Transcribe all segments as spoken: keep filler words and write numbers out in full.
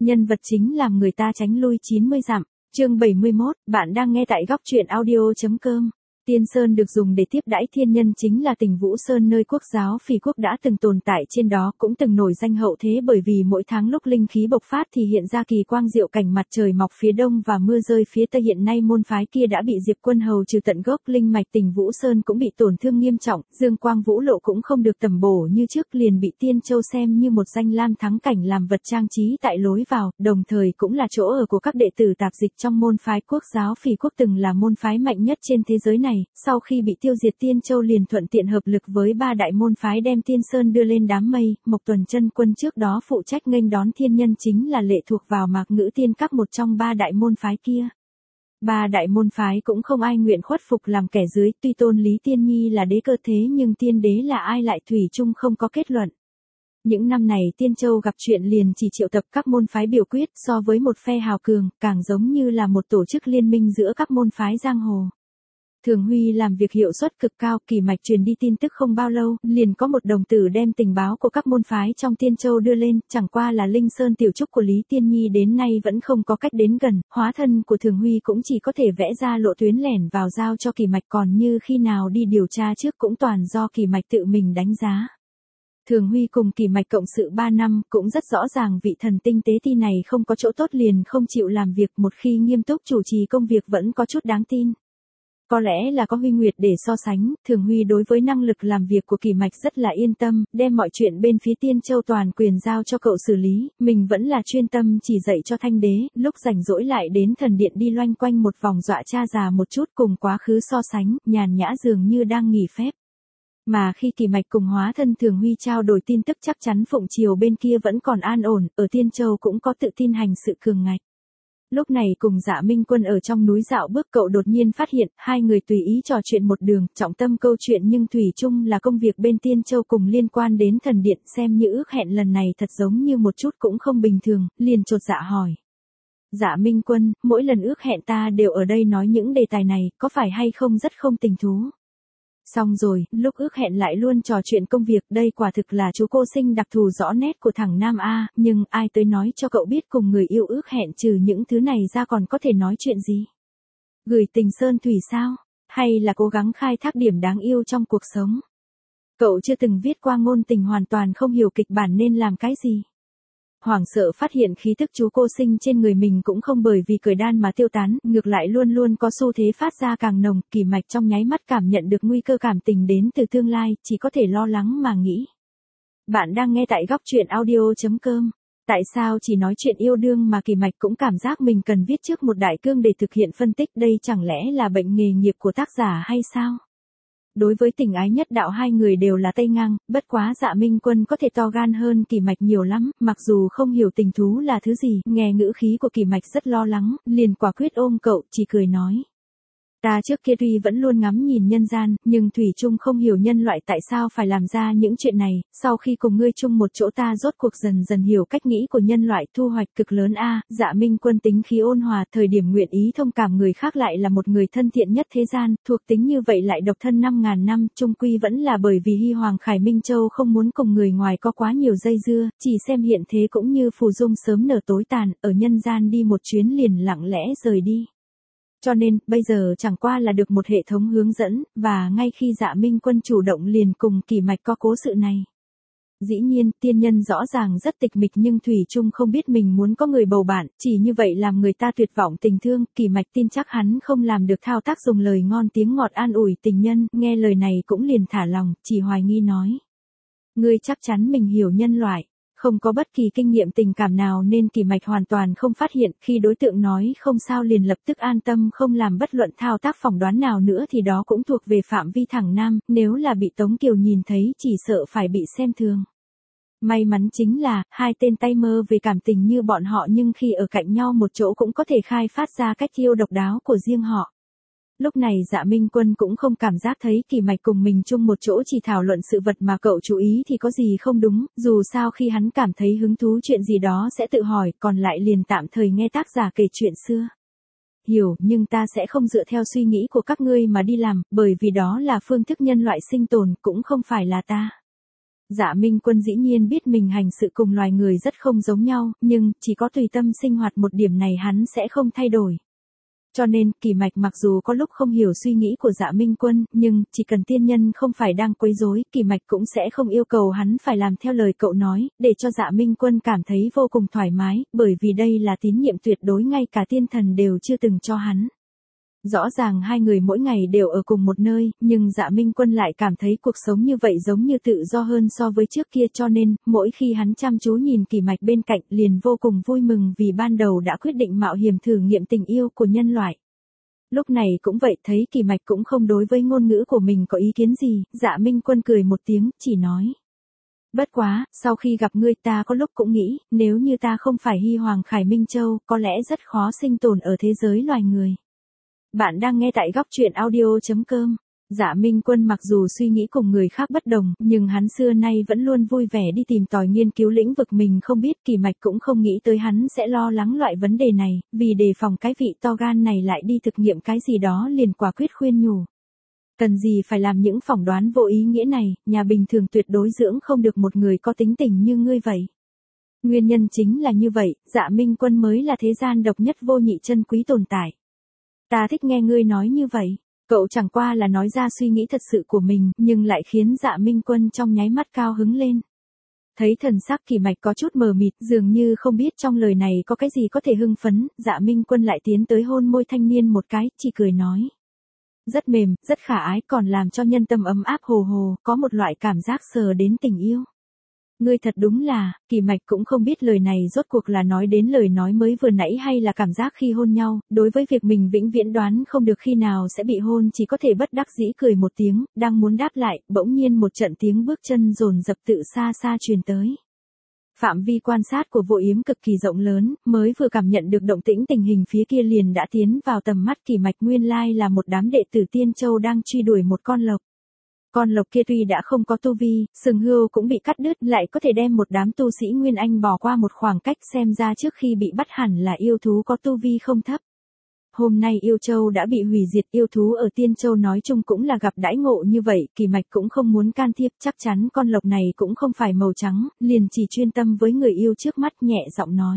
nhân vật chính làm người ta tránh lui chín mươi dặm. Chương bảy mươi mốt, bạn đang nghe tại góc truyện audio chấm com. Tiên Sơn được dùng để tiếp đãi thiên nhân chính là tỉnh Vũ Sơn, nơi quốc giáo Phỉ quốc đã từng tồn tại trên đó, cũng từng nổi danh hậu thế bởi vì mỗi tháng lúc linh khí bộc phát thì hiện ra kỳ quang diệu cảnh mặt trời mọc phía đông và mưa rơi phía tây. Hiện nay môn phái kia đã bị Diệp Quân hầu trừ tận gốc, linh mạch tỉnh Vũ Sơn cũng bị tổn thương nghiêm trọng, dương quang vũ lộ cũng không được tầm bổ như trước, liền bị Tiên Châu xem như một danh lam thắng cảnh làm vật trang trí tại lối vào, đồng thời cũng là chỗ ở của các đệ tử tạp dịch trong môn phái quốc giáo Phỉ quốc, từng là môn phái mạnh nhất trên thế giới này. Sau khi bị tiêu diệt, Tiên Châu liền thuận tiện hợp lực với ba đại môn phái đem Tiên Sơn đưa lên đám mây. Mộc Tuần Chân Quân trước đó phụ trách nghênh đón thiên nhân chính là lệ thuộc vào Mạc Ngữ Tiên Các, một trong ba đại môn phái kia. Ba đại môn phái cũng không ai nguyện khuất phục làm kẻ dưới, tuy tôn Lý Tiên Nhi là đế cơ thế nhưng tiên đế là ai lại thủy chung không có kết luận. Những năm này Tiên Châu gặp chuyện liền chỉ triệu tập các môn phái biểu quyết, so với một phe hào cường, càng giống như là một tổ chức liên minh giữa các môn phái giang hồ. Thường Huy làm việc hiệu suất cực cao, Kỳ Mạch truyền đi tin tức không bao lâu, liền có một đồng tử đem tình báo của các môn phái trong Tiên Châu đưa lên, chẳng qua là Linh Sơn tiểu trúc của Lý Tiên Nhi đến nay vẫn không có cách đến gần, hóa thân của Thường Huy cũng chỉ có thể vẽ ra lộ tuyến lẻn vào giao cho Kỳ Mạch, còn như khi nào đi điều tra trước cũng toàn do Kỳ Mạch tự mình đánh giá. Thường Huy cùng Kỳ Mạch cộng sự ba năm, cũng rất rõ ràng vị thần tinh tế ti này không có chỗ tốt liền không chịu làm việc, một khi nghiêm túc chủ trì công việc vẫn có chút đáng tin. Có lẽ là có Huy Nguyệt để so sánh, Thường Huy đối với năng lực làm việc của Kỳ Mạch rất là yên tâm, đem mọi chuyện bên phía Tiên Châu toàn quyền giao cho cậu xử lý, mình vẫn là chuyên tâm chỉ dạy cho Thanh Đế, lúc rảnh rỗi lại đến thần điện đi loanh quanh một vòng dọa cha già một chút, cùng quá khứ so sánh, nhàn nhã dường như đang nghỉ phép. Mà khi Kỳ Mạch cùng hóa thân Thường Huy trao đổi tin tức, chắc chắn Phụng Triều bên kia vẫn còn an ổn, ở Tiên Châu cũng có tự tin hành sự cường ngạch. Lúc này cùng Dạ Minh Quân ở trong núi dạo bước, cậu đột nhiên phát hiện, hai người tùy ý trò chuyện một đường, trọng tâm câu chuyện nhưng thủy chung là công việc bên Tiên Châu cùng liên quan đến thần điện, xem như ước hẹn lần này thật giống như một chút cũng không bình thường, liền chột dạ hỏi. Dạ Minh Quân, mỗi lần ước hẹn ta đều ở đây nói những đề tài này, có phải hay không rất không tình thú? Xong rồi, lúc ước hẹn lại luôn trò chuyện công việc, đây quả thực là chú cô sinh đặc thù rõ nét của thằng Nam A, nhưng ai tới nói cho cậu biết cùng người yêu ước hẹn trừ những thứ này ra còn có thể nói chuyện gì? Gửi tình sơn thủy sao? Hay là cố gắng khai thác điểm đáng yêu trong cuộc sống? Cậu chưa từng viết qua ngôn tình, hoàn toàn không hiểu kịch bản nên làm cái gì. Hoảng sợ phát hiện khí thức chú cô sinh trên người mình cũng không bởi vì cởi đan mà tiêu tán, ngược lại luôn luôn có xu thế phát ra càng nồng. Kỳ Mạch trong nháy mắt cảm nhận được nguy cơ cảm tình đến từ tương lai, chỉ có thể lo lắng mà nghĩ. Bạn đang nghe tại góc truyện audio chấm com. Tại sao chỉ nói chuyện yêu đương mà Kỳ Mạch cũng cảm giác mình cần viết trước một đại cương để thực hiện phân tích, đây chẳng lẽ là bệnh nghề nghiệp của tác giả hay sao? Đối với tình ái nhất đạo hai người đều là tay ngang, bất quá Dạ Minh Quân có thể to gan hơn Kỳ Mạch nhiều lắm, mặc dù không hiểu tình thú là thứ gì, nghe ngữ khí của Kỳ Mạch rất lo lắng, liền quả quyết ôm cậu, chỉ cười nói. Ta trước kia tuy vẫn luôn ngắm nhìn nhân gian, nhưng thủy chung không hiểu nhân loại tại sao phải làm ra những chuyện này, sau khi cùng ngươi chung một chỗ ta rốt cuộc dần dần hiểu cách nghĩ của nhân loại, thu hoạch cực lớn a. Dạ Minh Quân tính khí ôn hòa, thời điểm nguyện ý thông cảm người khác lại là một người thân thiện nhất thế gian, thuộc tính như vậy lại độc thân năm ngàn năm, chung quy vẫn là bởi vì Hy Hoàng Khải Minh Châu không muốn cùng người ngoài có quá nhiều dây dưa, chỉ xem hiện thế cũng như phù dung sớm nở tối tàn, ở nhân gian đi một chuyến liền lặng lẽ rời đi. Cho nên, bây giờ chẳng qua là được một hệ thống hướng dẫn, và ngay khi Dạ Minh Quân chủ động liền cùng Kỳ Mạch có cố sự này. Dĩ nhiên, tiên nhân rõ ràng rất tịch mịch nhưng thủy chung không biết mình muốn có người bầu bạn, chỉ như vậy làm người ta tuyệt vọng tình thương. Kỳ Mạch tin chắc hắn không làm được thao tác dùng lời ngon tiếng ngọt an ủi tình nhân, nghe lời này cũng liền thả lòng, chỉ hoài nghi nói. Ngươi chắc chắn mình hiểu nhân loại. Không có bất kỳ kinh nghiệm tình cảm nào nên Kỳ Mạch hoàn toàn không phát hiện, khi đối tượng nói không sao liền lập tức an tâm không làm bất luận thao tác phỏng đoán nào nữa thì đó cũng thuộc về phạm vi thẳng nam, nếu là bị Tống Kiều nhìn thấy chỉ sợ phải bị xem thường. May mắn chính là, hai tên tay mơ về cảm tình như bọn họ nhưng khi ở cạnh nhau một chỗ cũng có thể khai phát ra cách yêu độc đáo của riêng họ. Lúc này Dạ Minh Quân cũng không cảm giác thấy Kỳ Mạch cùng mình chung một chỗ chỉ thảo luận sự vật mà cậu chú ý thì có gì không đúng, dù sao khi hắn cảm thấy hứng thú chuyện gì đó sẽ tự hỏi, còn lại liền tạm thời nghe tác giả kể chuyện xưa. Hiểu, nhưng ta sẽ không dựa theo suy nghĩ của các ngươi mà đi làm, bởi vì đó là phương thức nhân loại sinh tồn, cũng không phải là ta. Dạ Minh Quân dĩ nhiên biết mình hành sự cùng loài người rất không giống nhau, nhưng chỉ có tùy tâm sinh hoạt một điểm này hắn sẽ không thay đổi. Cho nên, Kỳ Mạch mặc dù có lúc không hiểu suy nghĩ của Dạ Minh Quân, nhưng chỉ cần tiên nhân không phải đang quấy rối, Kỳ Mạch cũng sẽ không yêu cầu hắn phải làm theo lời cậu nói, để cho Dạ Minh Quân cảm thấy vô cùng thoải mái, bởi vì đây là tín nhiệm tuyệt đối ngay cả tiên thần đều chưa từng cho hắn. Rõ ràng hai người mỗi ngày đều ở cùng một nơi, nhưng Dạ Minh Quân lại cảm thấy cuộc sống như vậy giống như tự do hơn so với trước kia, cho nên, mỗi khi hắn chăm chú nhìn Kỳ Mạch bên cạnh liền vô cùng vui mừng vì ban đầu đã quyết định mạo hiểm thử nghiệm tình yêu của nhân loại. Lúc này cũng vậy, thấy Kỳ Mạch cũng không đối với ngôn ngữ của mình có ý kiến gì, Dạ Minh Quân cười một tiếng, chỉ nói. Bất quá, sau khi gặp ngươi ta có lúc cũng nghĩ, nếu như ta không phải Hy Hoàng Khải Minh Châu, có lẽ rất khó sinh tồn ở thế giới loài người. Bạn đang nghe tại góc truyện audio chấm com. Dạ Minh Quân mặc dù suy nghĩ cùng người khác bất đồng, nhưng hắn xưa nay vẫn luôn vui vẻ đi tìm tòi nghiên cứu lĩnh vực mình không biết. Kỳ Mạch cũng không nghĩ tới hắn sẽ lo lắng loại vấn đề này, vì đề phòng cái vị to gan này lại đi thực nghiệm cái gì đó liền quả quyết khuyên nhủ. Cần gì phải làm những phỏng đoán vô ý nghĩa này, nhà bình thường tuyệt đối dưỡng không được một người có tính tình như ngươi vậy. Nguyên nhân chính là như vậy, Dạ Minh Quân mới là thế gian độc nhất vô nhị chân quý tồn tại. Ta thích nghe ngươi nói như vậy. Cậu chẳng qua là nói ra suy nghĩ thật sự của mình, nhưng lại khiến Dạ Minh Quân trong nháy mắt cao hứng lên. Thấy thần sắc Kỳ Mạch có chút mờ mịt, dường như không biết trong lời này có cái gì có thể hưng phấn, Dạ Minh Quân lại tiến tới hôn môi thanh niên một cái, chỉ cười nói. Rất mềm, rất khả ái, còn làm cho nhân tâm ấm áp hồ hồ, có một loại cảm giác sờ đến tình yêu. Ngươi thật đúng là, Kỳ Mạch cũng không biết lời này rốt cuộc là nói đến lời nói mới vừa nãy hay là cảm giác khi hôn nhau, đối với việc mình vĩnh viễn đoán không được khi nào sẽ bị hôn chỉ có thể bất đắc dĩ cười một tiếng, đang muốn đáp lại, bỗng nhiên một trận tiếng bước chân dồn dập tự xa xa truyền tới. Phạm vi quan sát của Vô Yếm cực kỳ rộng lớn, mới vừa cảm nhận được động tĩnh tình hình phía kia liền đã tiến vào tầm mắt Kỳ Mạch, nguyên lai là một đám đệ tử Tiên Châu đang truy đuổi một con lộc. Con lộc kia tuy đã không có tu vi, sừng hươu cũng bị cắt đứt, lại có thể đem một đám tu sĩ Nguyên Anh bỏ qua một khoảng cách, xem ra trước khi bị bắt hẳn là yêu thú có tu vi không thấp. Hôm nay Yêu Châu đã bị hủy diệt, yêu thú ở Tiên Châu nói chung cũng là gặp đãi ngộ như vậy, Kỳ Mạch cũng không muốn can thiệp, chắc chắn con lộc này cũng không phải màu trắng, liền chỉ chuyên tâm với người yêu trước mắt, nhẹ giọng nói.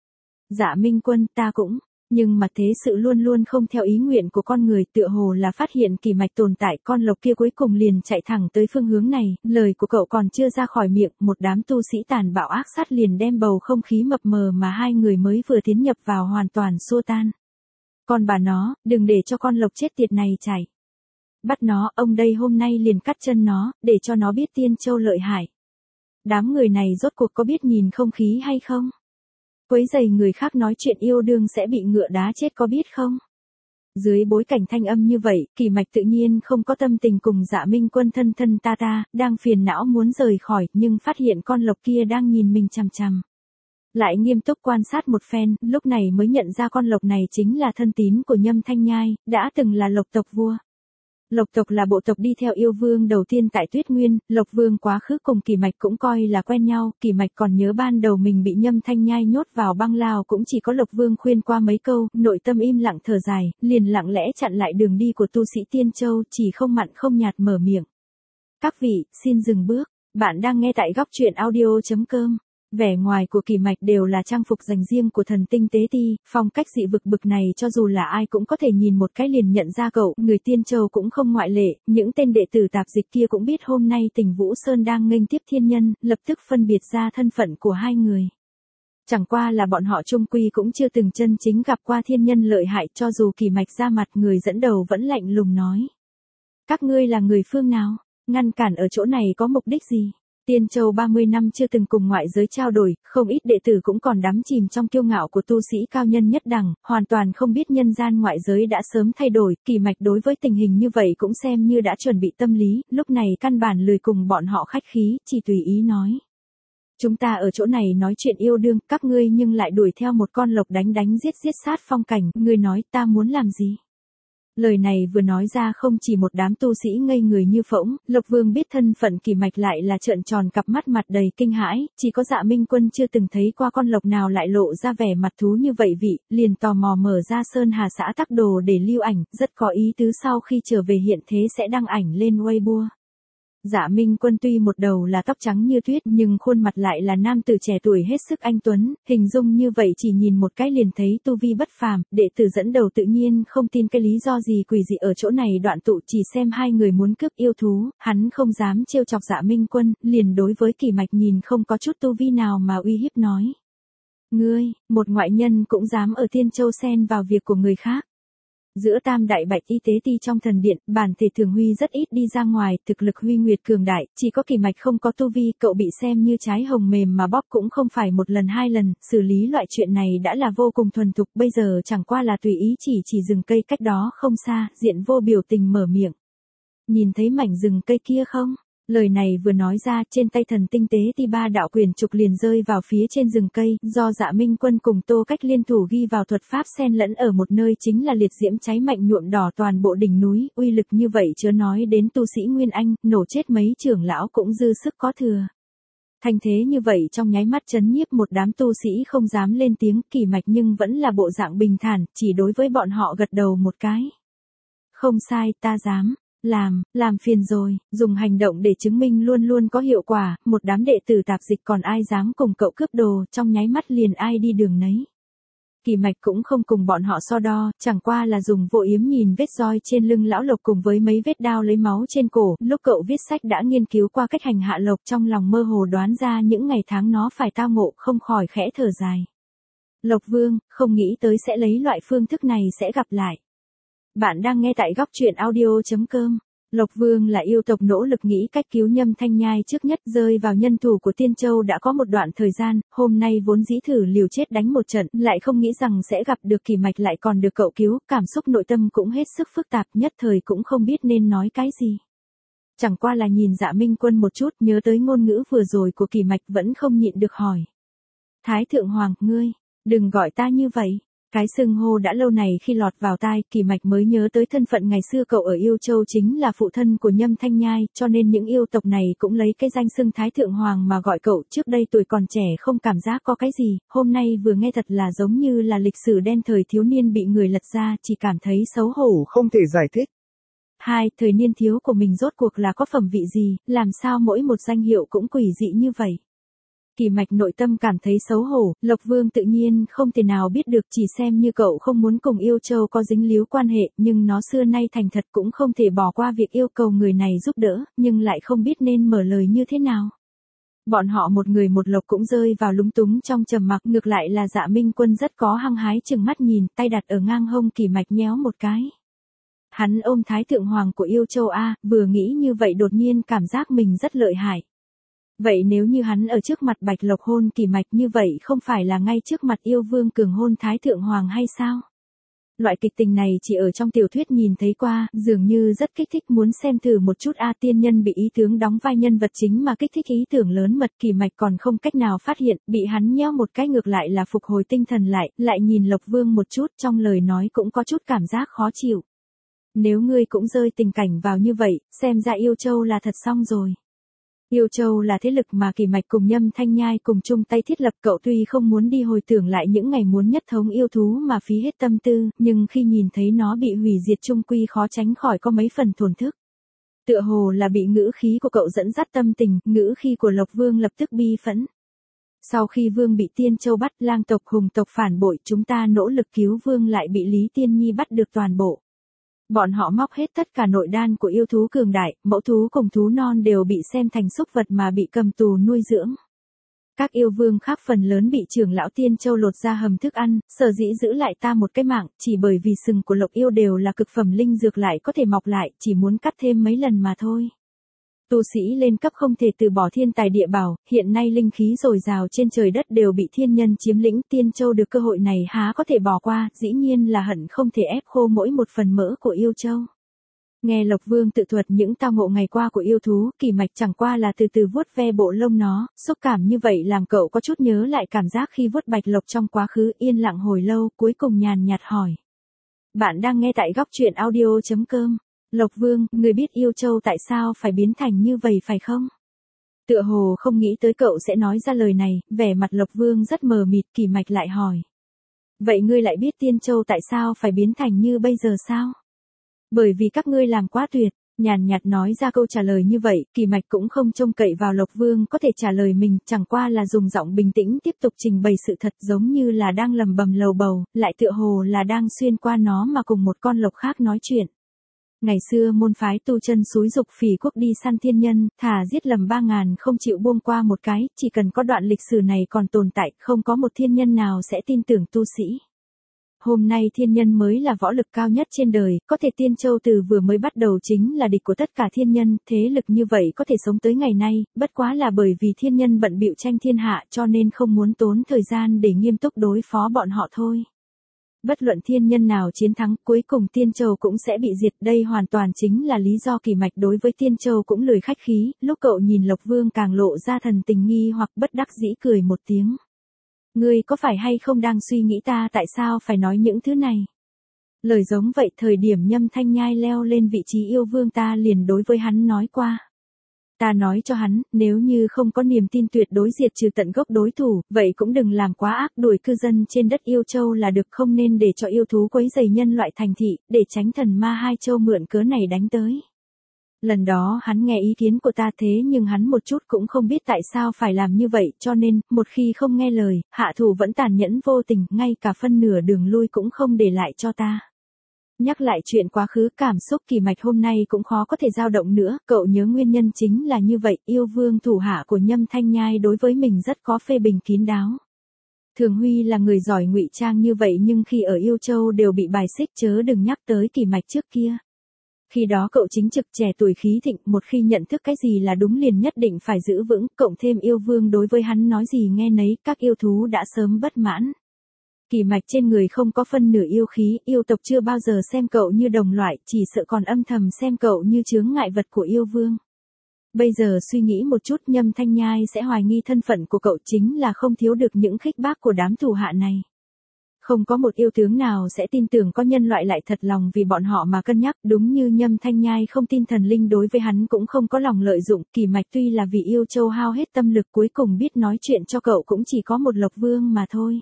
Dạ Minh Quân, ta cũng. Nhưng mà thế sự luôn luôn không theo ý nguyện của con người, tựa hồ là phát hiện Kỳ Mạch tồn tại, con lộc kia cuối cùng liền chạy thẳng tới phương hướng này, lời của cậu còn chưa ra khỏi miệng, một đám tu sĩ tàn bạo ác sát liền đem bầu không khí mập mờ mà hai người mới vừa tiến nhập vào hoàn toàn xua tan. Còn bà nó, đừng để cho con lộc chết tiệt này chạy. Bắt nó, ông đây hôm nay liền cắt chân nó, để cho nó biết Tiên Châu lợi hại. Đám người này rốt cuộc có biết nhìn không khí hay không? Quấy rầy người khác nói chuyện yêu đương sẽ bị ngựa đá chết có biết không? Dưới bối cảnh thanh âm như vậy, Kỳ Mạch tự nhiên không có tâm tình cùng Dạ Minh Quân thân thân ta ta, đang phiền não muốn rời khỏi, nhưng phát hiện con lộc kia đang nhìn mình chằm chằm. Lại nghiêm túc quan sát một phen, lúc này mới nhận ra con lộc này chính là thân tín của Nhâm Thanh Nhai, đã từng là lộc tộc vua. Lộc tộc là bộ tộc đi theo yêu vương đầu tiên tại Tuyết Nguyên, Lộc Vương quá khứ cùng Kỳ Mạch cũng coi là quen nhau, Kỳ Mạch còn nhớ ban đầu mình bị Nhâm Thanh Nhai nhốt vào băng lao cũng chỉ có Lộc Vương khuyên qua mấy câu, nội tâm im lặng thở dài, liền lặng lẽ chặn lại đường đi của tu sĩ Tiên Châu, chỉ không mặn không nhạt mở miệng. Các vị, xin dừng bước, bạn đang nghe tại góc truyện audio chấm com. Vẻ ngoài của Kỳ Mạch đều là trang phục dành riêng của thần tinh tế ti, phong cách dị vực bực này cho dù là ai cũng có thể nhìn một cái liền nhận ra cậu, người Tiên Châu cũng không ngoại lệ, những tên đệ tử tạp dịch kia cũng biết hôm nay Tình Vũ Sơn đang nghênh tiếp thiên nhân, lập tức phân biệt ra thân phận của hai người. Chẳng qua là bọn họ chung quy cũng chưa từng chân chính gặp qua thiên nhân lợi hại, cho dù Kỳ Mạch ra mặt, người dẫn đầu vẫn lạnh lùng nói. Các ngươi là người phương nào? Ngăn cản ở chỗ này có mục đích gì? Tiên Châu ba mươi năm chưa từng cùng ngoại giới trao đổi, không ít đệ tử cũng còn đắm chìm trong kiêu ngạo của tu sĩ cao nhân nhất đẳng, hoàn toàn không biết nhân gian ngoại giới đã sớm thay đổi, Kỳ Mạch đối với tình hình như vậy cũng xem như đã chuẩn bị tâm lý, lúc này căn bản lười cùng bọn họ khách khí, chỉ tùy ý nói. Chúng ta ở chỗ này nói chuyện yêu đương, các ngươi nhưng lại đuổi theo một con lộc đánh đánh giết giết sát phong cảnh, ngươi nói ta muốn làm gì? Lời này vừa nói ra không chỉ một đám tu sĩ ngây người như phỗng, Lộc Vương biết thân phận Kỳ Mạch lại là trợn tròn cặp mắt mặt đầy kinh hãi, chỉ có Dạ Minh Quân chưa từng thấy qua con lộc nào lại lộ ra vẻ mặt thú như vậy vị, liền tò mò mở ra Sơn Hà xã tắc đồ để lưu ảnh, rất có ý tứ sau khi trở về hiện thế sẽ đăng ảnh lên Weibo. Dạ Minh Quân tuy một đầu là tóc trắng như tuyết nhưng khuôn mặt lại là nam tử trẻ tuổi hết sức anh tuấn, hình dung như vậy chỉ nhìn một cái liền thấy tu vi bất phàm, đệ tử dẫn đầu tự nhiên không tin cái lý do gì quỷ dị ở chỗ này đoạn tụ chỉ xem hai người muốn cướp yêu thú, hắn không dám trêu chọc Dạ Minh Quân, liền đối với Kỳ Mạch nhìn không có chút tu vi nào mà uy hiếp nói. Ngươi, một ngoại nhân cũng dám ở Tiên Châu xen vào việc của người khác. Giữa tam đại bạch y tế ti trong thần điện, bản thể Thường Huy rất ít đi ra ngoài, thực lực Huy Nguyệt cường đại, chỉ có Kỳ Mạch không có tu vi, cậu bị xem như trái hồng mềm mà bóp cũng không phải một lần hai lần, xử lý loại chuyện này đã là vô cùng thuần thục, bây giờ chẳng qua là tùy ý chỉ chỉ rừng cây cách đó không xa, Diện Vô biểu tình mở miệng. Nhìn thấy mảnh rừng cây kia không? Lời này vừa nói ra, trên tay thần tinh tế ti ba đạo quyền trục liền rơi vào phía trên rừng cây, do Dạ Minh Quân cùng Tô Cách liên thủ ghi vào thuật pháp xen lẫn ở một nơi chính là liệt diễm cháy mạnh nhuộm đỏ toàn bộ đỉnh núi, uy lực như vậy chớ nói đến tu sĩ Nguyên Anh, nổ chết mấy trưởng lão cũng dư sức có thừa. Thành thế như vậy trong nháy mắt chấn nhiếp một đám tu sĩ không dám lên tiếng, Kỳ Mạch nhưng vẫn là bộ dạng bình thản, chỉ đối với bọn họ gật đầu một cái. Không sai, ta dám. Làm, làm phiền rồi, dùng hành động để chứng minh luôn luôn có hiệu quả, một đám đệ tử tạp dịch còn ai dám cùng cậu cướp đồ, trong nháy mắt liền ai đi đường nấy. Kỳ Mạch cũng không cùng bọn họ so đo, chẳng qua là dùng vô yếm nhìn vết roi trên lưng lão Lộc cùng với mấy vết đao lấy máu trên cổ, lúc cậu viết sách đã nghiên cứu qua cách hành hạ Lộc trong lòng mơ hồ đoán ra những ngày tháng nó phải tao ngộ không khỏi khẽ thở dài. Lộc Vương, không nghĩ tới sẽ lấy loại phương thức này sẽ gặp lại. Bạn đang nghe tại góc truyện audio chấm com. Lộc Vương là yêu tộc nỗ lực nghĩ cách cứu Nhâm Thanh Nhai trước nhất rơi vào nhân thủ của Tiên Châu đã có một đoạn thời gian, hôm nay vốn dĩ thử liều chết đánh một trận, lại không nghĩ rằng sẽ gặp được Kỳ Mạch lại còn được cậu cứu, cảm xúc nội tâm cũng hết sức phức tạp nhất thời cũng không biết nên nói cái gì. Chẳng qua là nhìn Dạ Minh Quân một chút nhớ tới ngôn ngữ vừa rồi của Kỳ Mạch vẫn không nhịn được hỏi. Thái Thượng Hoàng, ngươi, đừng gọi ta như vậy. Cái xưng hô đã lâu này khi lọt vào tai, Kỳ Mạch mới nhớ tới thân phận ngày xưa cậu ở Yêu Châu chính là phụ thân của Nhâm Thanh Nhai, cho nên những yêu tộc này cũng lấy cái danh xưng Thái Thượng Hoàng mà gọi cậu, trước đây tuổi còn trẻ không cảm giác có cái gì, hôm nay vừa nghe thật là giống như là lịch sử đen thời thiếu niên bị người lật ra, chỉ cảm thấy xấu hổ không thể giải thích. Hai, thời niên thiếu của mình rốt cuộc là có phẩm vị gì, làm sao mỗi một danh hiệu cũng quỷ dị như vậy. Kỳ Mạch nội tâm cảm thấy xấu hổ, Lộc Vương tự nhiên không thể nào biết được, chỉ xem như cậu không muốn cùng Yêu Châu có dính líu quan hệ, nhưng nó xưa nay thành thật cũng không thể bỏ qua việc yêu cầu người này giúp đỡ, nhưng lại không biết nên mở lời như thế nào. Bọn họ một người một Lộc cũng rơi vào lúng túng trong trầm mặc, ngược lại là Dạ Minh Quân rất có hăng hái chừng mắt nhìn, tay đặt ở ngang hông Kỳ Mạch nhéo một cái. Hắn ôm Thái Thượng Hoàng của Yêu Châu A, vừa nghĩ như vậy đột nhiên cảm giác mình rất lợi hại. Vậy nếu như hắn ở trước mặt Bạch Lộc hôn Kỳ Mạch như vậy không phải là ngay trước mặt Yêu Vương cường hôn Thái Thượng Hoàng hay sao? Loại kịch tình này chỉ ở trong tiểu thuyết nhìn thấy qua, dường như rất kích thích muốn xem thử một chút. A tiên nhân bị ý tướng đóng vai nhân vật chính mà kích thích ý tưởng lớn mật, Kỳ Mạch còn không cách nào phát hiện, bị hắn nheo một cái ngược lại là phục hồi tinh thần lại, lại nhìn Lộc Vương một chút, trong lời nói cũng có chút cảm giác khó chịu. Nếu ngươi cũng rơi tình cảnh vào như vậy, xem ra Yêu Châu là thật xong rồi. Yêu Châu là thế lực mà Kỳ Mạch cùng Nhâm Thanh Nhai cùng chung tay thiết lập, cậu tuy không muốn đi hồi tưởng lại những ngày muốn nhất thống yêu thú mà phí hết tâm tư, nhưng khi nhìn thấy nó bị hủy diệt chung quy khó tránh khỏi có mấy phần thổn thức. Tựa hồ là bị ngữ khí của cậu dẫn dắt tâm tình, ngữ khí của Lộc Vương lập tức bi phẫn. Sau khi Vương bị Tiên Châu bắt, lang tộc hùng tộc phản bội, chúng ta nỗ lực cứu Vương lại bị Lý Tiên Nhi bắt được toàn bộ. Bọn họ móc hết tất cả nội đan của yêu thú cường đại, mẫu thú cùng thú non đều bị xem thành súc vật mà bị cầm tù nuôi dưỡng. Các yêu vương khác phần lớn bị trưởng lão Tiên Châu lột ra hầm thức ăn, sở dĩ giữ lại ta một cái mạng, chỉ bởi vì sừng của Lộc yêu đều là cực phẩm linh dược lại có thể mọc lại, chỉ muốn cắt thêm mấy lần mà thôi. Tu sĩ lên cấp không thể từ bỏ thiên tài địa bảo, hiện nay linh khí dồi dào trên trời đất đều bị thiên nhân chiếm lĩnh, Tiên Châu được cơ hội này há có thể bỏ qua, dĩ nhiên là hận không thể ép khô mỗi một phần mỡ của Yêu Châu. Nghe Lộc Vương tự thuật những tao ngộ ngày qua của yêu thú, Kỳ Mạch chẳng qua là từ từ vuốt ve bộ lông nó, xúc cảm như vậy làm cậu có chút nhớ lại cảm giác khi vuốt Bạch Lộc trong quá khứ, yên lặng hồi lâu, cuối cùng nhàn nhạt hỏi. Bạn đang nghe tại góc truyện audio chấm com. Lộc Vương, người biết Yêu Châu tại sao phải biến thành như vậy phải không? Tựa hồ không nghĩ tới cậu sẽ nói ra lời này, vẻ mặt Lộc Vương rất mờ mịt, Kỳ Mạch lại hỏi. Vậy ngươi lại biết Tiên Châu tại sao phải biến thành như bây giờ sao? Bởi vì các ngươi làm quá tuyệt, Nhàn nhạt nói ra câu trả lời như vậy, Kỳ Mạch cũng không trông cậy vào Lộc Vương có thể trả lời mình, chẳng qua là dùng giọng bình tĩnh tiếp tục trình bày sự thật, giống như là đang lầm bầm lầu bầu, lại tựa hồ là đang xuyên qua nó mà cùng một con lộc khác nói chuyện. Ngày xưa môn phái tu chân xúi dục phỉ quốc đi săn thiên nhân, thà giết lầm ba ngàn không chịu buông qua một cái, chỉ cần có đoạn lịch sử này còn tồn tại, không có một thiên nhân nào sẽ tin tưởng tu sĩ. Hôm nay thiên nhân mới là võ lực cao nhất trên đời, có thể Tiên Châu từ vừa mới bắt đầu chính là địch của tất cả thiên nhân, thế lực như vậy có thể sống tới ngày nay, bất quá là bởi vì thiên nhân bận bịu tranh thiên hạ cho nên không muốn tốn thời gian để nghiêm túc đối phó bọn họ thôi. Bất luận thiên nhân nào chiến thắng, cuối cùng Tiên Châu cũng sẽ bị diệt, đây hoàn toàn chính là lý do Kỳ Mạch đối với Tiên Châu cũng lười khách khí, lúc cậu nhìn Lộc Vương càng lộ ra thần tình nghi hoặc bất đắc dĩ cười một tiếng. Ngươi có phải hay không đang suy nghĩ ta tại sao phải nói những thứ này? Lời giống vậy thời điểm Nhâm Thanh Nhai leo lên vị trí yêu vương ta liền đối với hắn nói qua. Ta nói cho hắn, nếu như không có niềm tin tuyệt đối diệt trừ tận gốc đối thủ, vậy cũng đừng làm quá ác, đuổi cư dân trên đất yêu châu là được, không nên để cho yêu thú quấy rầy nhân loại thành thị, để tránh thần ma hai châu mượn cớ này đánh tới. Lần đó hắn nghe ý kiến của ta thế nhưng hắn một chút cũng không biết tại sao phải làm như vậy, cho nên, một khi không nghe lời, hạ thủ vẫn tàn nhẫn vô tình, ngay cả phân nửa đường lui cũng không để lại cho ta. Nhắc lại chuyện quá khứ, cảm xúc Kỳ Mạch hôm nay cũng khó có thể dao động nữa, cậu nhớ nguyên nhân chính là như vậy, yêu vương thủ hạ của Nhâm Thanh Nhai đối với mình rất có phê bình kín đáo. Thường Huy là người giỏi ngụy trang như vậy nhưng khi ở Yêu Châu đều bị bài xích, chớ đừng nhắc tới Kỳ Mạch trước kia. Khi đó cậu chính trực trẻ tuổi khí thịnh, một khi nhận thức cái gì là đúng liền nhất định phải giữ vững, cộng thêm yêu vương đối với hắn nói gì nghe nấy, các yêu thú đã sớm bất mãn. Kỳ Mạch trên người không có phân nửa yêu khí, yêu tộc chưa bao giờ xem cậu như đồng loại, chỉ sợ còn âm thầm xem cậu như chướng ngại vật của yêu vương. Bây giờ suy nghĩ một chút, Nhâm Thanh Nhai sẽ hoài nghi thân phận của cậu chính là không thiếu được những khích bác của đám thủ hạ này. Không có một yêu tướng nào sẽ tin tưởng có nhân loại lại thật lòng vì bọn họ mà cân nhắc, đúng như Nhâm Thanh Nhai không tin thần linh đối với hắn cũng không có lòng lợi dụng, Kỳ Mạch tuy là vì Yêu Châu hao hết tâm lực cuối cùng biết nói chuyện cho cậu cũng chỉ có một Lộc Vương mà thôi.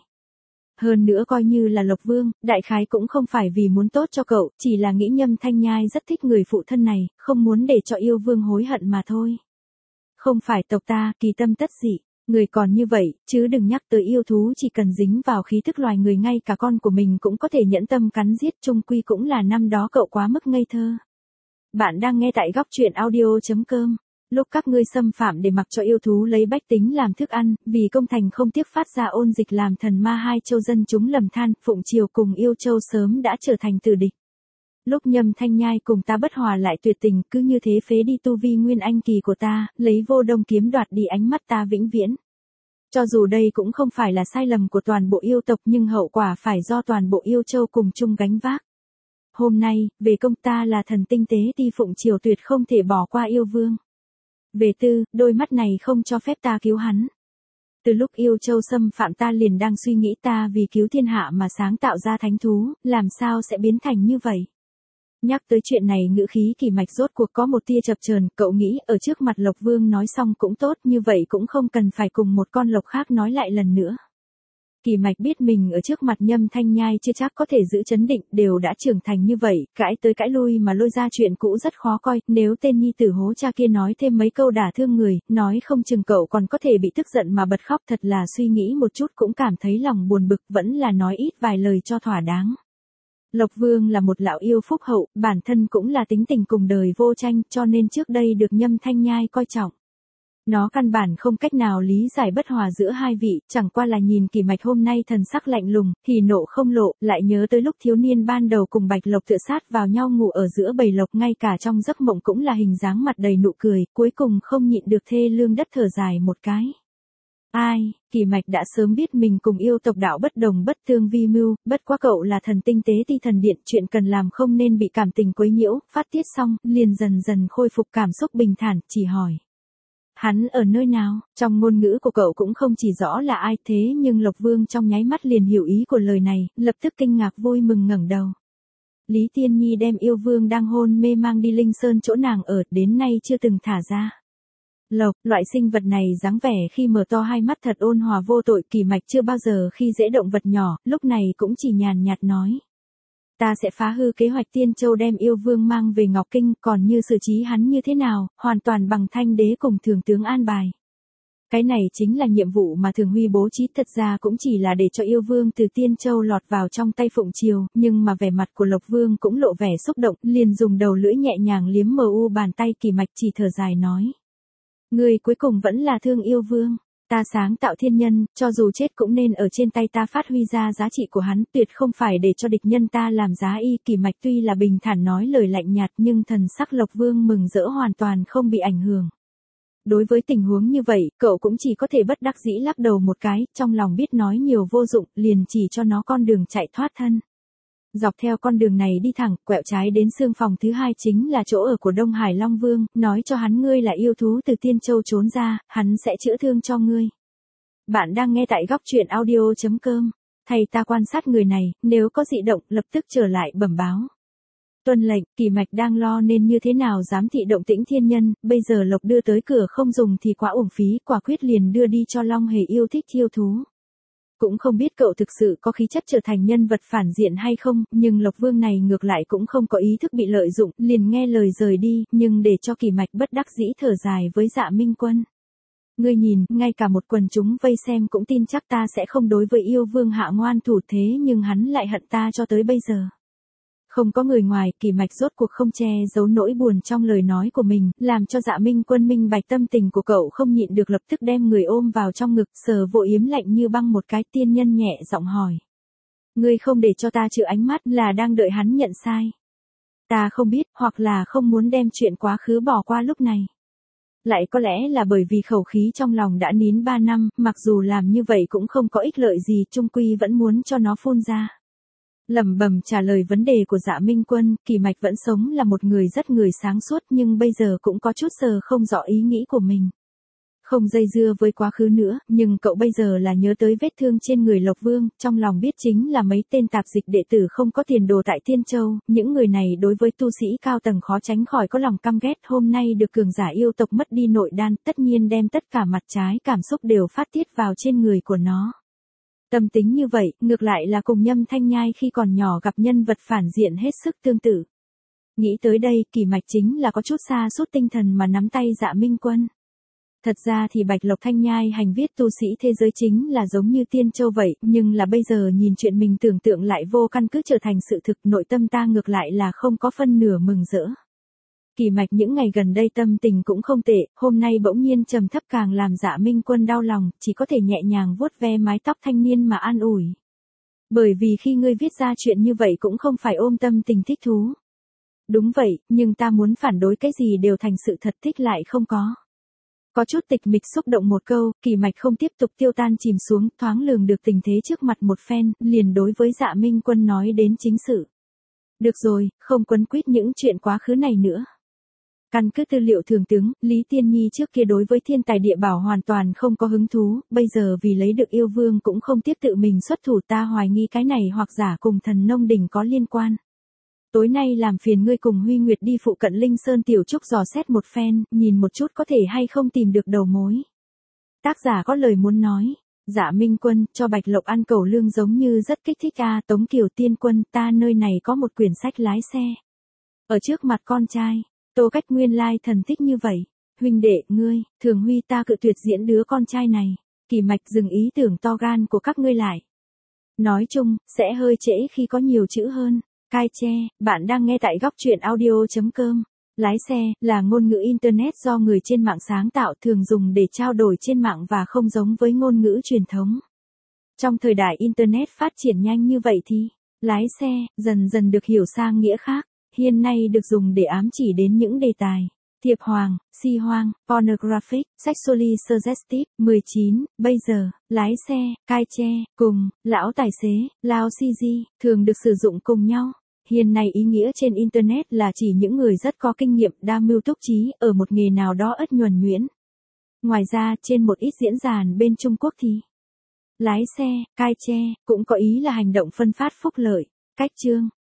Hơn nữa coi như là Lộc Vương, đại khái cũng không phải vì muốn tốt cho cậu, chỉ là nghĩ Nhâm Thanh Nhai rất thích người phụ thân này, không muốn để cho yêu vương hối hận mà thôi. Không phải tộc ta, kỳ tâm tất dị. Người còn như vậy, chứ đừng nhắc tới yêu thú, chỉ cần dính vào khí thức loài người ngay cả con của mình cũng có thể nhẫn tâm cắn giết, chung quy cũng là năm đó cậu quá mức ngây thơ. Bạn đang nghe tại góc truyện audio chấm com. Lúc các ngươi xâm phạm để mặc cho yêu thú lấy bách tính làm thức ăn, vì công thành không tiếc phát ra ôn dịch làm thần ma hai châu dân chúng lầm than, Phụng Triều cùng Yêu Châu sớm đã trở thành tử địch. Lúc Nhâm Thanh Nhai cùng ta bất hòa lại tuyệt tình, cứ như thế phế đi tu vi nguyên anh kỳ của ta, lấy vô đông kiếm đoạt đi ánh mắt ta vĩnh viễn. Cho dù đây cũng không phải là sai lầm của toàn bộ yêu tộc nhưng hậu quả phải do toàn bộ Yêu Châu cùng chung gánh vác. Hôm nay, về công ta là thần tinh tế ti Phụng Triều tuyệt không thể bỏ qua yêu vương. Về tư, đôi mắt này không cho phép ta cứu hắn. Từ lúc Yêu Châu xâm phạm ta liền đang suy nghĩ ta vì cứu thiên hạ mà sáng tạo ra thánh thú, làm sao sẽ biến thành như vậy. Nhắc tới chuyện này ngữ khí Kỳ Mạch rốt cuộc có một tia chập chờn, cậu nghĩ ở trước mặt Lộc Vương nói xong cũng tốt, như vậy cũng không cần phải cùng một con lộc khác nói lại lần nữa. Kỳ Mạch biết mình ở trước mặt Nhâm Thanh Nhai chưa chắc có thể giữ chấn định, đều đã trưởng thành như vậy, cãi tới cãi lui mà lôi ra chuyện cũ rất khó coi, nếu tên nhi tử hố cha kia nói thêm mấy câu đả thương người, nói không chừng cậu còn có thể bị tức giận mà bật khóc, thật là suy nghĩ một chút cũng cảm thấy lòng buồn bực, vẫn là nói ít vài lời cho thỏa đáng. Lộc Vương là một lão yêu phúc hậu, bản thân cũng là tính tình cùng đời vô tranh, cho nên trước đây được Nhâm Thanh Nhai coi trọng. Nó căn bản không cách nào lý giải bất hòa giữa hai vị, chẳng qua là nhìn Kỳ Mạch hôm nay thần sắc lạnh lùng, thì nộ không lộ, lại nhớ tới lúc thiếu niên ban đầu cùng Bạch Lộc tựa sát vào nhau ngủ ở giữa bầy lộc, ngay cả trong giấc mộng cũng là hình dáng mặt đầy nụ cười, cuối cùng không nhịn được thê lương đất thở dài một cái. Ai, Kỳ Mạch đã sớm biết mình cùng yêu tộc đạo bất đồng bất tương vi mưu, bất quá cậu là thần tinh tế ti thần điện, chuyện cần làm không nên bị cảm tình quấy nhiễu, phát tiết xong, liền dần dần khôi phục cảm xúc bình thản, chỉ hỏi. Hắn ở nơi nào? Trong ngôn ngữ của cậu cũng không chỉ rõ là ai thế nhưng Lộc Vương trong nháy mắt liền hiểu ý của lời này, lập tức kinh ngạc vui mừng ngẩng đầu. Lý Tiên Nhi đem yêu vương đang hôn mê mang đi Linh Sơn chỗ nàng ở, đến nay chưa từng thả ra. Lộc, loại sinh vật này dáng vẻ khi mở to hai mắt thật ôn hòa vô tội, Kỳ Mạch chưa bao giờ khi dễ động vật nhỏ, lúc này cũng chỉ nhàn nhạt nói. Ta sẽ phá hư kế hoạch Tiên Châu đem yêu vương mang về Ngọc Kinh, còn như xử trí hắn như thế nào, hoàn toàn bằng Thanh đế cùng Thường tướng an bài. Cái này chính là nhiệm vụ mà Thường Huy bố trí, thật ra cũng chỉ là để cho yêu vương từ Tiên Châu lọt vào trong tay Phụng Triều, nhưng mà vẻ mặt của Lộc Vương cũng lộ vẻ xúc động, liền dùng đầu lưỡi nhẹ nhàng liếm mờ u bàn tay. Kỳ Mạch chỉ thở dài nói. Ngươi cuối cùng vẫn là thương yêu vương. Ta sáng tạo thiên nhân, cho dù chết cũng nên ở trên tay ta phát huy ra giá trị của hắn, tuyệt không phải để cho địch nhân ta làm giá y. Kỳ Mạch tuy là bình thản nói lời lạnh nhạt nhưng thần sắc Lộc Vương mừng rỡ hoàn toàn không bị ảnh hưởng. Đối với tình huống như vậy, cậu cũng chỉ có thể bất đắc dĩ lắc đầu một cái, trong lòng biết nói nhiều vô dụng, liền chỉ cho nó con đường chạy thoát thân. Dọc theo con đường này đi thẳng, quẹo trái đến xương phòng thứ hai chính là chỗ ở của Đông Hải Long Vương, nói cho hắn ngươi là yêu thú từ Tiên Châu trốn ra, hắn sẽ chữa thương cho ngươi. Bạn đang nghe tại góc truyện audio chấm com. Thầy ta quan sát người này, nếu có dị động lập tức trở lại bẩm báo. Tuân lệnh. Kỳ Mạch đang lo nên như thế nào giám thị động tĩnh thiên nhân, bây giờ Lộc đưa tới cửa không dùng thì quá uổng phí, quả quyết liền đưa đi cho Long Hề yêu thích yêu thú. Cũng không biết cậu thực sự có khí chất trở thành nhân vật phản diện hay không, nhưng Lộc Vương này ngược lại cũng không có ý thức bị lợi dụng, liền nghe lời rời đi, nhưng để cho Kỳ Mạch bất đắc dĩ thở dài với Dạ Minh Quân. Ngươi nhìn, ngay cả một quần chúng vây xem cũng tin chắc ta sẽ không đối với yêu vương hạ ngoan thủ, thế nhưng hắn lại hận ta cho tới bây giờ. Không có người ngoài, Kỳ Mạch rốt cuộc không che giấu nỗi buồn trong lời nói của mình, làm cho Dạ Minh Quân minh bạch tâm tình của cậu, không nhịn được lập tức đem người ôm vào trong ngực, sờ vội yếm lạnh như băng một cái. Tiên nhân nhẹ giọng hỏi. Ngươi không để cho ta chịu ánh mắt là đang đợi hắn nhận sai. Ta không biết, hoặc là không muốn đem chuyện quá khứ bỏ qua lúc này. Lại có lẽ là bởi vì khẩu khí trong lòng đã nín ba năm, mặc dù làm như vậy cũng không có ích lợi gì, chung quy vẫn muốn cho nó phun ra. Lẩm bẩm trả lời vấn đề của Dạ Minh Quân, Kỳ Mạch vẫn sống là một người rất người sáng suốt nhưng bây giờ cũng có chút sờ không rõ ý nghĩ của mình. Không dây dưa với quá khứ nữa, nhưng cậu bây giờ là nhớ tới vết thương trên người Lộc Vương, trong lòng biết chính là mấy tên tạp dịch đệ tử không có tiền đồ tại Tiên Châu, những người này đối với tu sĩ cao tầng khó tránh khỏi có lòng căm ghét, hôm nay được cường giả yêu tộc mất đi nội đan, tất nhiên đem tất cả mặt trái cảm xúc đều phát tiết vào trên người của nó. Tâm tính như vậy, ngược lại là cùng Nhâm Thanh Nhai khi còn nhỏ gặp nhân vật phản diện hết sức tương tự. Nghĩ tới đây, Kỳ Mạch chính là có chút sa sút tinh thần mà nắm tay Dạ Minh Quân. Thật ra thì Bạch Lộc Thanh Nhai hành viết tu sĩ thế giới chính là giống như Tiên Châu vậy, nhưng là bây giờ nhìn chuyện mình tưởng tượng lại vô căn cứ trở thành sự thực, nội tâm ta ngược lại là không có phân nửa mừng rỡ. Kỳ Mạch những ngày gần đây tâm tình cũng không tệ, hôm nay bỗng nhiên trầm thấp càng làm Dạ Minh Quân đau lòng, chỉ có thể nhẹ nhàng vuốt ve mái tóc thanh niên mà an ủi. Bởi vì khi ngươi viết ra chuyện như vậy cũng không phải ôm tâm tình thích thú. Đúng vậy, nhưng ta muốn phản đối cái gì đều thành sự thật, thích lại không có. Có chút tịch mịch xúc động một câu, Kỳ Mạch không tiếp tục tiêu tan chìm xuống, thoáng lường được tình thế trước mặt một phen, liền đối với Dạ Minh Quân nói đến chính sự. Được rồi, không quấn quýt những chuyện quá khứ này nữa. Căn cứ tư liệu thường tướng, Lý Tiên Nhi trước kia đối với thiên tài địa bảo hoàn toàn không có hứng thú, bây giờ vì lấy được yêu vương cũng không tiếp tự mình xuất thủ, ta hoài nghi cái này hoặc giả cùng Thần Nông Đỉnh có liên quan. Tối nay làm phiền ngươi cùng Huy Nguyệt đi phụ cận Linh Sơn Tiểu Trúc dò xét một phen, nhìn một chút có thể hay không tìm được đầu mối. Tác giả có lời muốn nói. Dạ Minh Quân, cho Bạch Lộc ăn cẩu lương giống như rất kích thích a. Tống Kiều Tiên Quân, ta nơi này có một quyển sách lái xe. Ở trước mặt con trai, Tô Cách nguyên lai thần thích như vậy. Huynh đệ, ngươi, Thường Huy ta cự tuyệt diễn đứa con trai này. Kỳ Mạch dừng ý tưởng to gan của các ngươi lại. Nói chung, sẽ hơi trễ khi có nhiều chữ hơn. Cai che, bạn đang nghe tại góc truyện audio chấm com. Lái xe, là ngôn ngữ Internet do người trên mạng sáng tạo, thường dùng để trao đổi trên mạng và không giống với ngôn ngữ truyền thống. Trong thời đại Internet phát triển nhanh như vậy thì, lái xe, dần dần được hiểu sang nghĩa khác, hiện nay được dùng để ám chỉ đến những đề tài. Thiệp hoàng, si hoang, pornographic, sexually suggestive. mười chín, bây giờ, lái xe, cai che, cùng, lão tài xế, lao si di, thường được sử dụng cùng nhau. Hiện nay ý nghĩa trên Internet là chỉ những người rất có kinh nghiệm, đa mưu túc trí, ở một nghề nào đó ất nhuần nhuyễn. Ngoài ra, trên một ít diễn đàn bên Trung Quốc thì, lái xe, cai che, cũng có ý là hành động phân phát phúc lợi. Cách chương,